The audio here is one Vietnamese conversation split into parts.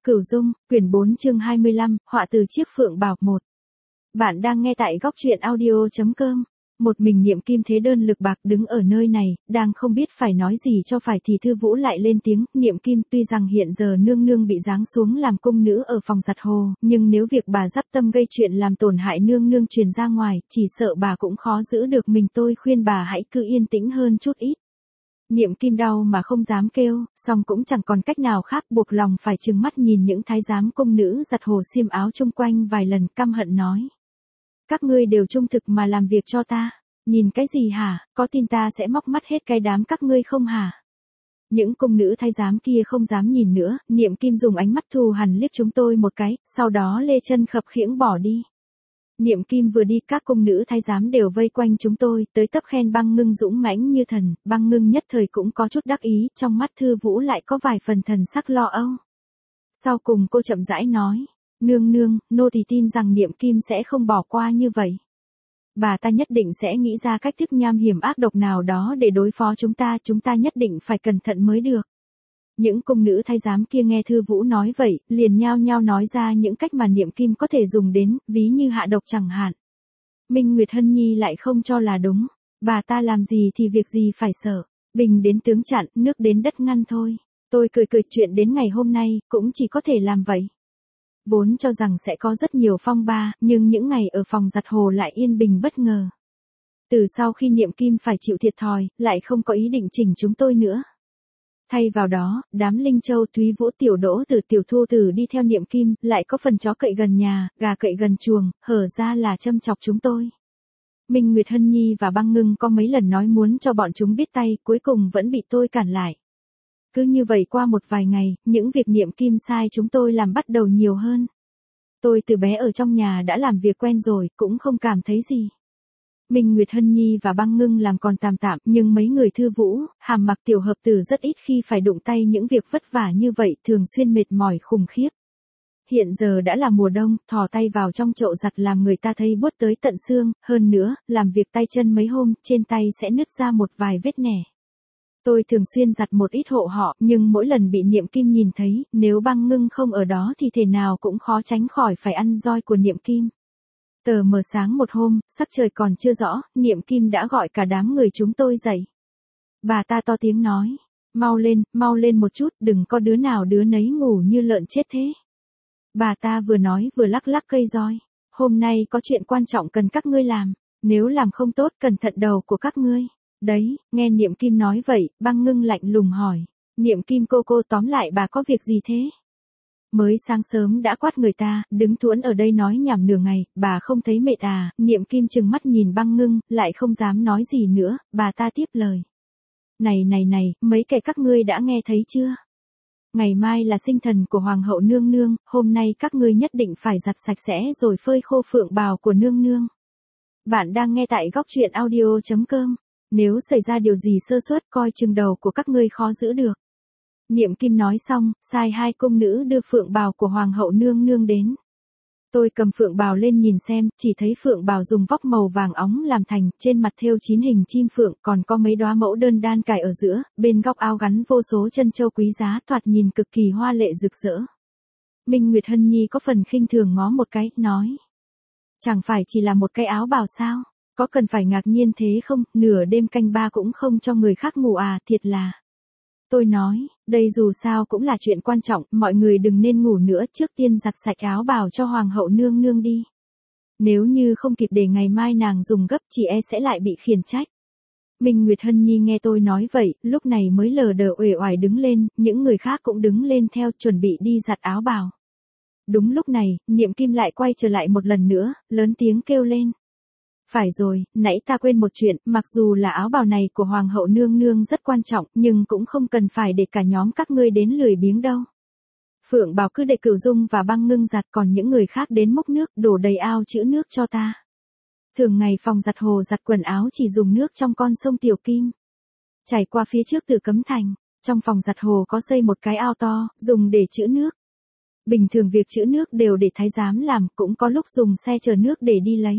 Cửu Dung, quyển 4 chương 25, họa từ chiếc phượng bảo 1. Bạn đang nghe tại góc truyện audio.com. Một mình Niệm Kim thế đơn lực bạc đứng ở nơi này, đang không biết phải nói gì cho phải thì Thư Vũ lại lên tiếng. Niệm Kim, tuy rằng hiện giờ nương nương bị giáng xuống làm cung nữ ở phòng giặt hồ, nhưng nếu việc bà dắp tâm gây chuyện làm tổn hại nương nương truyền ra ngoài, chỉ sợ bà cũng khó giữ được mình. Tôi khuyên bà hãy cứ yên tĩnh hơn chút ít. Niệm Kim đau mà không dám kêu, song cũng chẳng còn cách nào khác, buộc lòng phải trừng mắt nhìn những thái giám công nữ giặt hồ xiêm áo chung quanh vài lần, căm hận nói. Các ngươi đều trung thực mà làm việc cho ta, nhìn cái gì hả, có tin ta sẽ móc mắt hết cái đám các ngươi không hả? Những công nữ thái giám kia không dám nhìn nữa, Niệm Kim dùng ánh mắt thù hằn liếc chúng tôi một cái, sau đó lê chân khập khiễng bỏ đi. Niệm Kim vừa đi, các công nữ thái giám đều vây quanh chúng tôi, tới tấp khen Băng Ngưng dũng mãnh như thần. Băng Ngưng nhất thời cũng có chút đắc ý, trong mắt Thư Vũ lại có vài phần thần sắc lo âu. Sau cùng cô chậm rãi nói, nương nương, nô tỳ tin rằng Niệm Kim sẽ không bỏ qua như vậy. Bà ta nhất định sẽ nghĩ ra cách thức nham hiểm ác độc nào đó để đối phó chúng ta nhất định phải cẩn thận mới được. Những công nữ thái giám kia nghe Thư Vũ nói vậy, liền nhao nhao nói ra những cách mà Niệm Kim có thể dùng đến, ví như hạ độc chẳng hạn. Minh Nguyệt Hân Nhi lại không cho là đúng, bà ta làm gì thì việc gì phải sợ, bình đến tướng chặn, nước đến đất ngăn thôi. Tôi cười chuyện đến ngày hôm nay, cũng chỉ có thể làm vậy. Vốn cho rằng sẽ có rất nhiều phong ba, nhưng những ngày ở phòng giặt hồ lại yên bình bất ngờ. Từ sau khi Niệm Kim phải chịu thiệt thòi, lại không có ý định chỉnh chúng tôi nữa. Thay vào đó, đám Linh Châu, Thúy Vũ, Tiểu Đỗ Tử, Tiểu Thu Tử đi theo Niệm Kim, lại có phần chó cậy gần nhà, gà cậy gần chuồng, hở ra là châm chọc chúng tôi. Minh Nguyệt Hân Nhi và Băng Ngưng có mấy lần nói muốn cho bọn chúng biết tay, cuối cùng vẫn bị tôi cản lại. Cứ như vậy qua một vài ngày, những việc Niệm Kim sai chúng tôi làm bắt đầu nhiều hơn. Tôi từ bé ở trong nhà đã làm việc quen rồi, cũng không cảm thấy gì. Minh Nguyệt Hân Nhi và Băng Ngưng làm còn tạm, nhưng mấy người Thư Vũ, Hàm Mặc, Tiểu Hợp Tử rất ít khi phải đụng tay những việc vất vả như vậy, thường xuyên mệt mỏi khủng khiếp. Hiện giờ đã là mùa đông, thò tay vào trong chậu giặt làm người ta thấy buốt tới tận xương, hơn nữa, làm việc tay chân mấy hôm, trên tay sẽ nứt ra một vài vết nẻ. Tôi thường xuyên giặt một ít hộ họ, nhưng mỗi lần bị Niệm Kim nhìn thấy, nếu Băng Ngưng không ở đó thì thể nào cũng khó tránh khỏi phải ăn roi của Niệm Kim. Tờ mờ sáng một hôm, sắc trời còn chưa rõ, Niệm Kim đã gọi cả đám người chúng tôi dậy. Bà ta to tiếng nói, mau lên một chút, đừng có đứa nào đứa nấy ngủ như lợn chết thế. Bà ta vừa nói vừa lắc lắc cây roi, hôm nay có chuyện quan trọng cần các ngươi làm, nếu làm không tốt cẩn thận đầu của các ngươi. Đấy, nghe Niệm Kim nói vậy, Băng Ngưng lạnh lùng hỏi, Niệm Kim cô tóm lại bà có việc gì thế? Mới sáng sớm đã quát người ta, đứng thuẫn ở đây nói nhảm nửa ngày, bà không thấy mệt à? Niệm Kim trừng mắt nhìn Băng Ngưng, lại không dám nói gì nữa, bà ta tiếp lời. Này, mấy kẻ các ngươi đã nghe thấy chưa? Ngày mai là sinh thần của Hoàng hậu nương nương, hôm nay các ngươi nhất định phải giặt sạch sẽ rồi phơi khô phượng bào của nương nương. Bạn đang nghe tại góc truyện audio.com, nếu xảy ra điều gì sơ suất coi chừng đầu của các ngươi khó giữ được. Niệm Kim nói xong, sai hai công nữ đưa phượng bào của Hoàng hậu nương nương đến. Tôi cầm phượng bào lên nhìn xem, chỉ thấy phượng bào dùng vóc màu vàng óng làm thành, trên mặt thêu 9 hình chim phượng, còn có mấy đóa mẫu đơn đan cài ở giữa, bên góc áo gắn vô số chân châu quý giá, thoạt nhìn cực kỳ hoa lệ rực rỡ. Minh Nguyệt Hân Nhi có phần khinh thường ngó một cái, nói. Chẳng phải chỉ là một cái áo bào sao, có cần phải ngạc nhiên thế không, nửa đêm canh ba cũng không cho người khác ngủ à, thiệt là. Tôi nói, đây dù sao cũng là chuyện quan trọng, mọi người đừng nên ngủ nữa, trước tiên giặt sạch áo bào cho Hoàng hậu nương nương đi. Nếu như không kịp để ngày mai nàng dùng gấp, chỉ e sẽ lại bị khiển trách. Minh Nguyệt Hân Nhi nghe tôi nói vậy, lúc này mới lờ đờ uể oải đứng lên, những người khác cũng đứng lên theo, chuẩn bị đi giặt áo bào. Đúng lúc này, Niệm Kim lại quay trở lại một lần nữa, lớn tiếng kêu lên. Phải rồi, nãy ta quên một chuyện, mặc dù là áo bào này của Hoàng hậu nương nương rất quan trọng, nhưng cũng không cần phải để cả nhóm các ngươi đến lười biếng đâu. Phượng bào cứ để Cửu Dung và Băng Ngưng giặt, còn những người khác đến múc nước, đổ đầy ao chữ nước cho ta. Thường ngày phòng giặt hồ giặt quần áo chỉ dùng nước trong con sông Tiểu Kim. Chảy qua phía trước Tử Cấm Thành, trong phòng giặt hồ có xây một cái ao to, dùng để trữ nước. Bình thường việc trữ nước đều để thái giám làm, cũng có lúc dùng xe chở nước để đi lấy.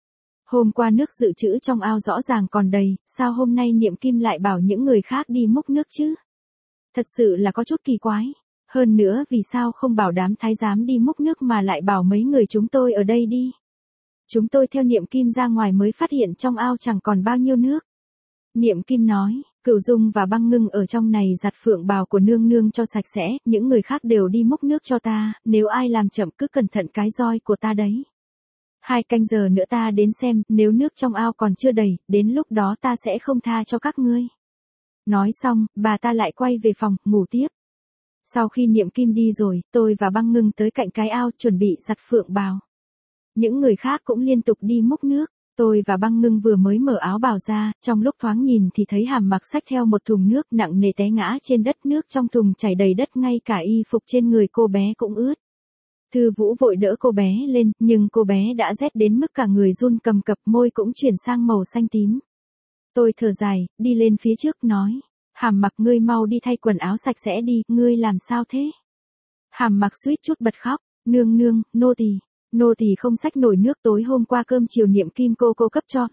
Hôm qua nước dự trữ trong ao rõ ràng còn đầy, sao hôm nay Niệm Kim lại bảo những người khác đi múc nước chứ? Thật sự là có chút kỳ quái. Hơn nữa vì sao không bảo đám thái giám đi múc nước mà lại bảo mấy người chúng tôi ở đây đi. Chúng tôi theo Niệm Kim ra ngoài mới phát hiện trong ao chẳng còn bao nhiêu nước. Niệm Kim nói, Cửu Dung và Băng Ngưng ở trong này giặt phượng bào của nương nương cho sạch sẽ, những người khác đều đi múc nước cho ta, nếu ai làm chậm cứ cẩn thận cái roi của ta đấy. 2 canh giờ nữa ta đến xem, nếu nước trong ao còn chưa đầy, đến lúc đó ta sẽ không tha cho các ngươi. Nói xong, bà ta lại quay về phòng, ngủ tiếp. Sau khi Niệm Kim đi rồi, tôi và Băng Ngưng tới cạnh cái ao chuẩn bị giặt phượng bào. Những người khác cũng liên tục đi múc nước. Tôi và Băng Ngưng vừa mới mở áo bào ra, trong lúc thoáng nhìn thì thấy Hàm Mặc xách theo một thùng nước nặng nề té ngã trên đất, nước trong thùng chảy đầy đất, ngay cả y phục trên người cô bé cũng ướt. Thư Vũ vội đỡ cô bé lên, nhưng cô bé đã rét đến mức cả người run cầm cập, môi cũng chuyển sang màu xanh tím. Tôi thở dài, đi lên phía trước nói, Hàm Mặc ngươi mau đi thay quần áo sạch sẽ đi, ngươi làm sao thế? Hàm Mặc suýt chút bật khóc, nương nương, nô tỳ không xách nổi nước, tối hôm qua cơm chiều Niệm Kim cô cấp cho,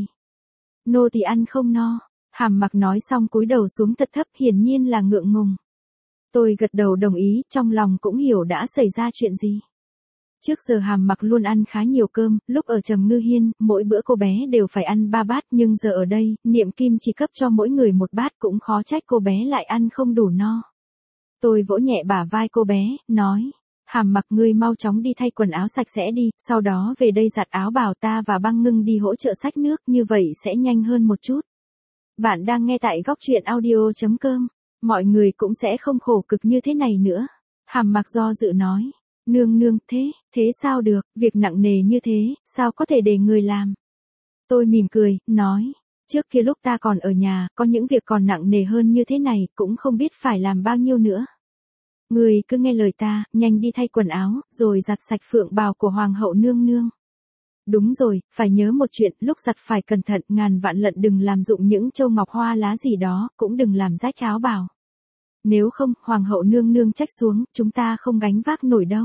nô tỳ ăn không no. Hàm Mặc nói xong cúi đầu xuống thật thấp, hiển nhiên là ngượng ngùng. Tôi gật đầu đồng ý, trong lòng cũng hiểu đã xảy ra chuyện gì. Trước giờ Hàm Mặc luôn ăn khá nhiều cơm, lúc ở Trầm Ngư Hiên, mỗi bữa cô bé đều phải ăn 3 bát, nhưng giờ ở đây, Niệm Kim chỉ cấp cho mỗi người 1 bát, cũng khó trách cô bé lại ăn không đủ no. Tôi vỗ nhẹ bả vai cô bé, nói, Hàm Mặc ngươi mau chóng đi thay quần áo sạch sẽ đi, sau đó về đây giặt áo bào, ta và Băng Ngưng đi hỗ trợ xách nước, như vậy sẽ nhanh hơn một chút. Bạn đang nghe tại góc truyện audio.com, mọi người cũng sẽ không khổ cực như thế này nữa. Hàm Mặc do dự nói, nương, thế sao được, việc nặng nề như thế, sao có thể để người làm? Tôi mỉm cười, nói, trước kia lúc ta còn ở nhà, có những việc còn nặng nề hơn như thế này, cũng không biết phải làm bao nhiêu nữa. Người cứ nghe lời ta, nhanh đi thay quần áo, rồi giặt sạch phượng bào của hoàng hậu nương nương. Đúng rồi, phải nhớ một chuyện, lúc giặt phải cẩn thận, ngàn vạn lận đừng làm dụng những châu ngọc hoa lá gì đó, cũng đừng làm rách áo bào. Nếu không, hoàng hậu nương nương trách xuống, chúng ta không gánh vác nổi đâu.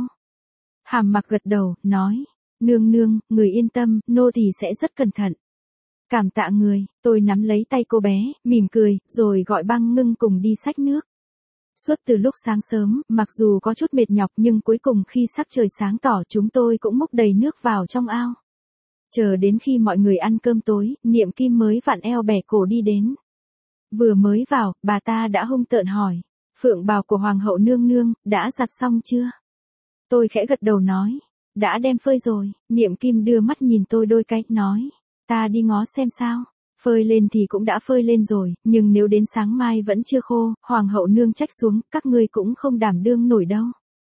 Hàm Mặc gật đầu, nói, nương, người yên tâm, nô tỳ sẽ rất cẩn thận. Cảm tạ người, tôi nắm lấy tay cô bé, mỉm cười, rồi gọi Băng Ngưng cùng đi xách nước. Suốt từ lúc sáng sớm, mặc dù có chút mệt nhọc nhưng cuối cùng khi sắc trời sáng tỏ chúng tôi cũng múc đầy nước vào trong ao. Chờ đến khi mọi người ăn cơm tối, Niệm Kim mới vặn eo bẻ cổ đi đến. Vừa mới vào, bà ta đã hung tợn hỏi, phượng bào của hoàng hậu nương nương, đã giặt xong chưa? Tôi khẽ gật đầu nói, đã đem phơi rồi. Niệm Kim đưa mắt nhìn tôi đôi cái, nói, ta đi ngó xem sao. Phơi lên thì cũng đã phơi lên rồi, nhưng nếu đến sáng mai vẫn chưa khô, hoàng hậu nương trách xuống, các ngươi cũng không đảm đương nổi đâu.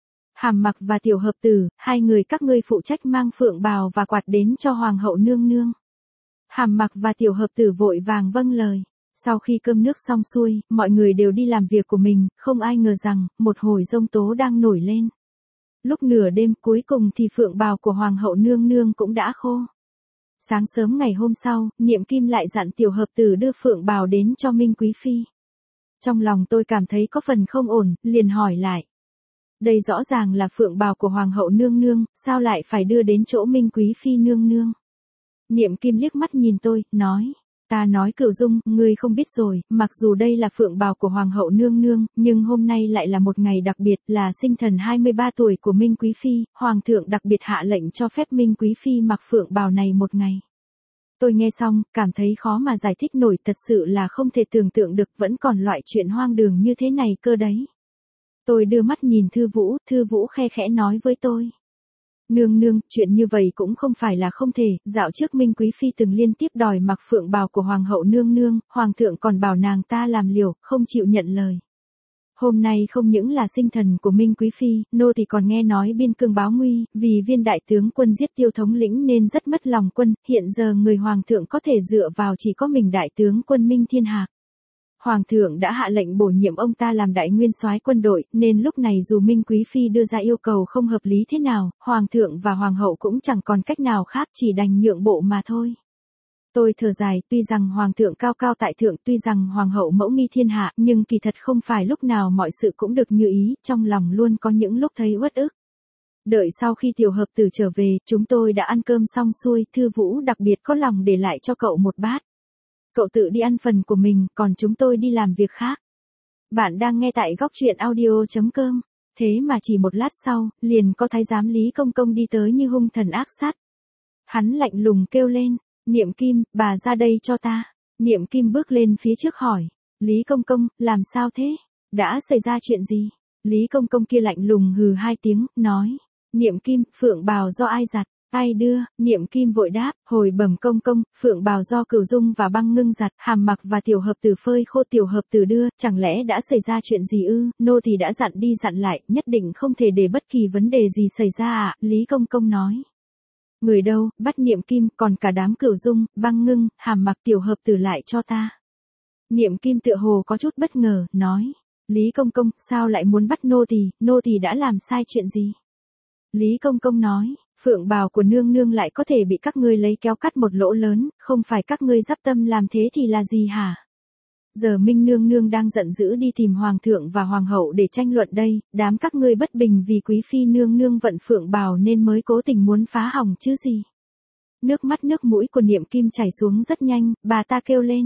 Hàm Mặc và Tiểu Hợp Tử, 2 người các ngươi phụ trách mang phượng bào và quạt đến cho hoàng hậu nương nương. Hàm Mặc và Tiểu Hợp Tử vội vàng vâng lời. Sau khi cơm nước xong xuôi, mọi người đều đi làm việc của mình, không ai ngờ rằng, một hồi giông tố đang nổi lên. Lúc nửa đêm cuối cùng thì phượng bào của hoàng hậu nương nương cũng đã khô. Sáng sớm ngày hôm sau, Niệm Kim lại dặn Tiểu Hợp Tử đưa phượng bào đến cho Minh Quý Phi. Trong lòng tôi cảm thấy có phần không ổn, liền hỏi lại. Đây rõ ràng là phượng bào của hoàng hậu nương nương, sao lại phải đưa đến chỗ Minh Quý Phi nương nương? Niệm Kim liếc mắt nhìn tôi, nói. Ta nói Cửu Dung, ngươi không biết rồi, mặc dù đây là phượng bào của hoàng hậu nương nương, nhưng hôm nay lại là một ngày đặc biệt, là sinh thần 23 tuổi của Minh Quý Phi, hoàng thượng đặc biệt hạ lệnh cho phép Minh Quý Phi mặc phượng bào này một ngày. Tôi nghe xong, cảm thấy khó mà giải thích nổi, thật sự là không thể tưởng tượng được vẫn còn loại chuyện hoang đường như thế này cơ đấy. Tôi đưa mắt nhìn Thư Vũ khe khẽ nói với tôi. Nương, chuyện như vậy cũng không phải là không thể, dạo trước Minh Quý Phi từng liên tiếp đòi mặc phượng bào của hoàng hậu nương nương, hoàng thượng còn bảo nàng ta làm liều, không chịu nhận lời. Hôm nay không những là sinh thần của Minh Quý Phi, nô thì còn nghe nói biên cương báo nguy, vì viên đại tướng quân giết Tiêu thống lĩnh nên rất mất lòng quân, hiện giờ người hoàng thượng có thể dựa vào chỉ có mình đại tướng quân Minh Thiên Hạc. Hoàng thượng đã hạ lệnh bổ nhiệm ông ta làm đại nguyên soái quân đội, nên lúc này dù Minh Quý Phi đưa ra yêu cầu không hợp lý thế nào, hoàng thượng và hoàng hậu cũng chẳng còn cách nào khác, chỉ đành nhượng bộ mà thôi. Tôi thở dài, tuy rằng hoàng thượng cao cao tại thượng, tuy rằng hoàng hậu mẫu nghi thiên hạ, nhưng kỳ thật không phải lúc nào mọi sự cũng được như ý, trong lòng luôn có những lúc thấy uất ức. Đợi sau khi Tiểu Hợp Tử trở về, chúng tôi đã ăn cơm xong xuôi, Thư Vũ đặc biệt có lòng để lại cho cậu một bát. Cậu tự đi ăn phần của mình, còn chúng tôi đi làm việc khác. Bạn đang nghe tại góc truyện audio.com. Thế mà chỉ một lát sau, liền có thái giám Lý Công Công đi tới như hung thần ác sát. Hắn lạnh lùng kêu lên, Niệm Kim, bà ra đây cho ta. Niệm Kim bước lên phía trước hỏi, Lý Công Công, làm sao thế? Đã xảy ra chuyện gì? Lý Công Công kia lạnh lùng hừ hai tiếng, nói, Niệm Kim, phượng bào do ai giặt? Ai đưa? Niệm Kim vội đáp, hồi bẩm công công, phượng bào do Cửu Dung và Băng Ngưng giặt, Hàm Mặc và Tiểu Hợp Tử phơi khô. Tiểu Hợp Tử đưa, chẳng lẽ đã xảy ra chuyện gì ư? Nô thì đã dặn đi dặn lại, nhất định không thể để bất kỳ vấn đề gì xảy ra ạ. Lý Công Công nói. Người đâu, bắt Niệm Kim, còn cả đám Cửu Dung, Băng Ngưng, Hàm Mặc, Tiểu Hợp Tử lại cho ta. Niệm Kim tựa hồ có chút bất ngờ, nói, Lý Công Công, sao lại muốn bắt nô tỳ đã làm sai chuyện gì? Lý Công Công nói, phượng bào của nương nương lại có thể bị các ngươi lấy kéo cắt một lỗ lớn, không phải các ngươi dắp tâm làm thế thì là gì hả? Giờ Minh nương nương đang giận dữ đi tìm hoàng thượng và hoàng hậu để tranh luận đây, đám các ngươi bất bình vì quý phi nương nương vận phượng bào nên mới cố tình muốn phá hỏng chứ gì. Nước mắt nước mũi của Niệm Kim chảy xuống rất nhanh, bà ta kêu lên.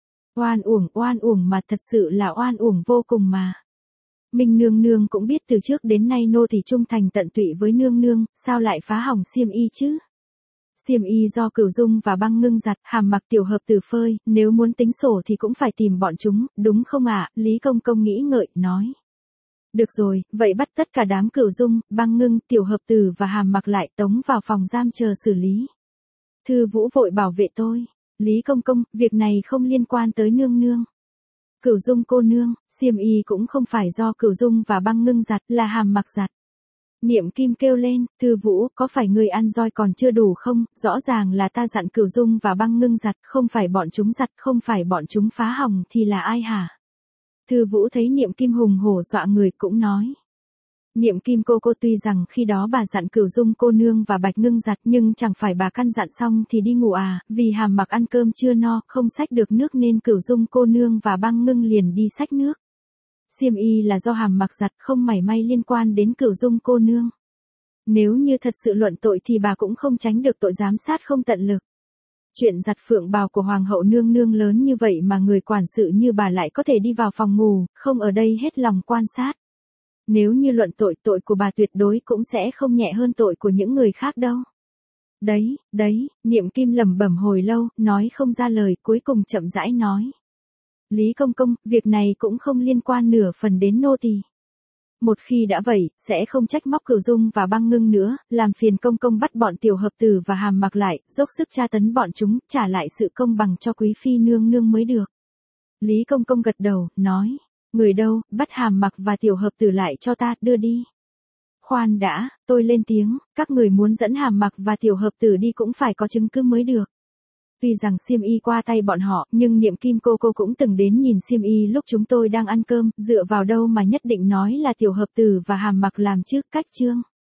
Oan uổng mà, thật sự là oan uổng vô cùng mà. Minh nương nương cũng biết từ trước đến nay nô tỳ trung thành tận tụy với nương nương, sao lại phá hỏng xiêm y chứ? Xiêm y do Cửu Dung và Băng Ngưng giặt, Hàm Mặc, Tiểu Hợp Tử phơi, nếu muốn tính sổ thì cũng phải tìm bọn chúng, đúng không ạ? Lý Công Công nghĩ ngợi, nói. Được rồi, vậy bắt tất cả đám Cửu Dung, Băng Ngưng, Tiểu Hợp Tử và Hàm Mặc lại tống vào phòng giam chờ xử lý. Thư Vũ vội bảo vệ tôi. Lý Công Công, việc này không liên quan tới nương nương. Cửu Dung cô nương, xiêm y cũng không phải do Cửu Dung và Băng Ngưng giặt, là Hàm Mặc giặt. Niệm Kim kêu lên, Thư Vũ, có phải ngươi ăn roi còn chưa đủ không? Rõ ràng là ta dặn Cửu Dung và Băng Ngưng giặt, không phải bọn chúng giặt, không phải bọn chúng phá hỏng thì là ai hả? Thư Vũ thấy Niệm Kim hùng hổ dọa người cũng nói. Niệm Kim cô tuy rằng khi đó bà dặn Cửu Dung cô nương và Bạch Ngưng giặt nhưng chẳng phải bà căn dặn xong thì đi ngủ à, vì Hàm Mặc ăn cơm chưa no, không xách được nước nên Cửu Dung cô nương và Băng Ngưng liền đi xách nước. Xiêm y là do Hàm Mặc giặt, không mảy may liên quan đến Cửu Dung cô nương. Nếu như thật sự luận tội thì bà cũng không tránh được tội giám sát không tận lực. Chuyện giặt phượng bào của hoàng hậu nương nương lớn như vậy mà người quản sự như bà lại có thể đi vào phòng ngủ, không ở đây hết lòng quan sát. Nếu như luận tội của bà tuyệt đối cũng sẽ không nhẹ hơn tội của những người khác đâu. Đấy, Niệm Kim lẩm bẩm hồi lâu, nói không ra lời, cuối cùng chậm rãi nói. Lý Công Công, việc này cũng không liên quan nửa phần đến nô tỳ. Một khi đã vậy, sẽ không trách móc Cửu Dung và Băng Ngưng nữa, làm phiền công công bắt bọn Tiểu Hợp Tử và Hàm Mặc lại, dốc sức tra tấn bọn chúng, trả lại sự công bằng cho quý phi nương nương mới được. Lý Công Công gật đầu, nói. Người đâu, bắt Hàm Mặc và Tiểu Hợp Tử lại cho ta, đưa đi. Khoan đã, tôi lên tiếng, các người muốn dẫn Hàm Mặc và Tiểu Hợp Tử đi cũng phải có chứng cứ mới được. Tuy rằng xiêm y qua tay bọn họ, nhưng Niệm Kim cô cũng từng đến nhìn xiêm y lúc chúng tôi đang ăn cơm, dựa vào đâu mà nhất định nói là Tiểu Hợp Tử và Hàm Mặc làm chứ, cách chương.